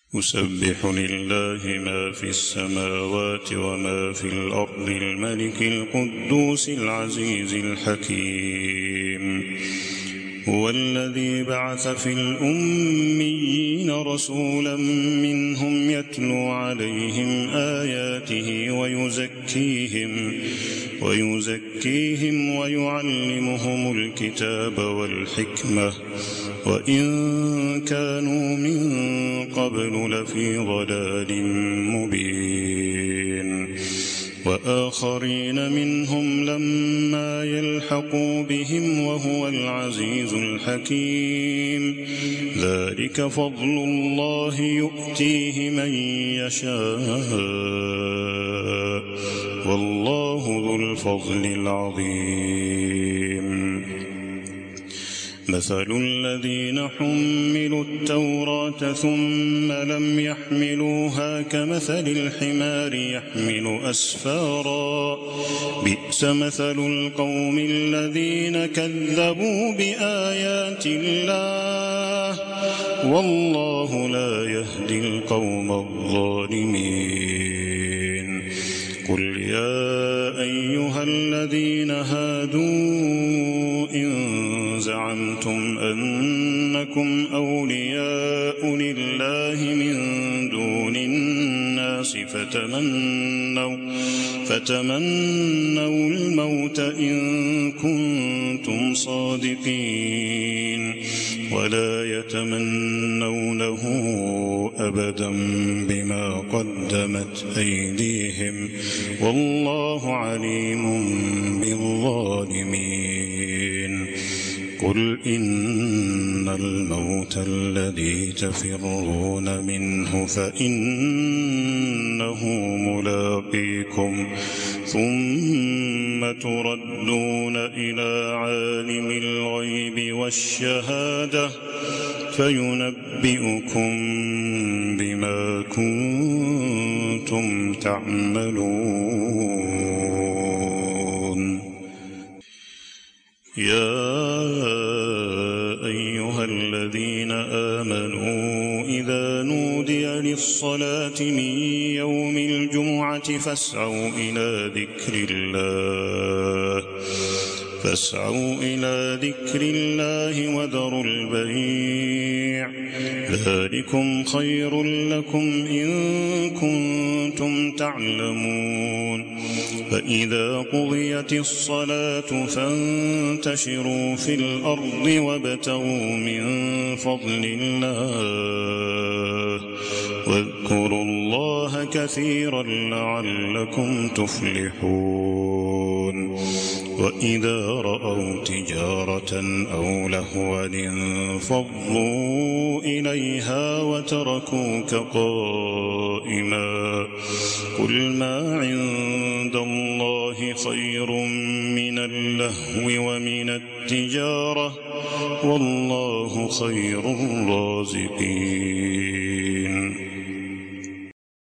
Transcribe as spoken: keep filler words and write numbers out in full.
يسبح لله ما في السماوات وما في الأرض الملك القدوس العزيز الحكيم. هو الذي بعث في الأميين رسولا منهم يتلو عليهم آياته ويزكيهم ويزكيهم ويعلمهم الكتاب والحكمة وإن كانوا من قبل لفي ضلال مبين. وآخرين منهم لما يلحقوا بهم وهو العزيز الحكيم. ذلك فضل الله يؤتيه من يشاء والله ذو الفضل العظيم. مثل الذين حملوا التوراة ثم لم يحملوها كمثل الحمار يحمل أسفارا بئس مثل القوم الذين كذبوا بآيات الله والله لا يهدي القوم الظالمين. قل يا أيها الذين هادوا إن زعمتم أنكم أولياء لله من دون الناس فتمنوا, فتمنوا الموت إن كنتم صادقين ولا يتمنونه أبدا بما قدمت أيديهم والله عليم بالظالمين. قل إن الموت الذي تفرون منه فإنه ملاقيكم ثم تردون إلى عالم الغيب والشهادة فينبئكم بما كنتم تعملون. يا أيها الذين آمنوا إذا نودي للصلاة من يوم الجمعة فاسعوا إلى ذكر الله فاسعوا إلى ذكر الله وذروا البيع ذلكم خير لكم إن كنتم تعلمون. فإذا قضيت الصلاة فانتشروا في الأرض وابتغوا من فضل الله واذكروا الله كثيرا لعلكم تفلحون. وإذا رأوا تجارة أو لهوا انفضوا إليها وتركوك قائما قل ما عند الله خير من اللهو ومن التجارة والله خير الرازقين.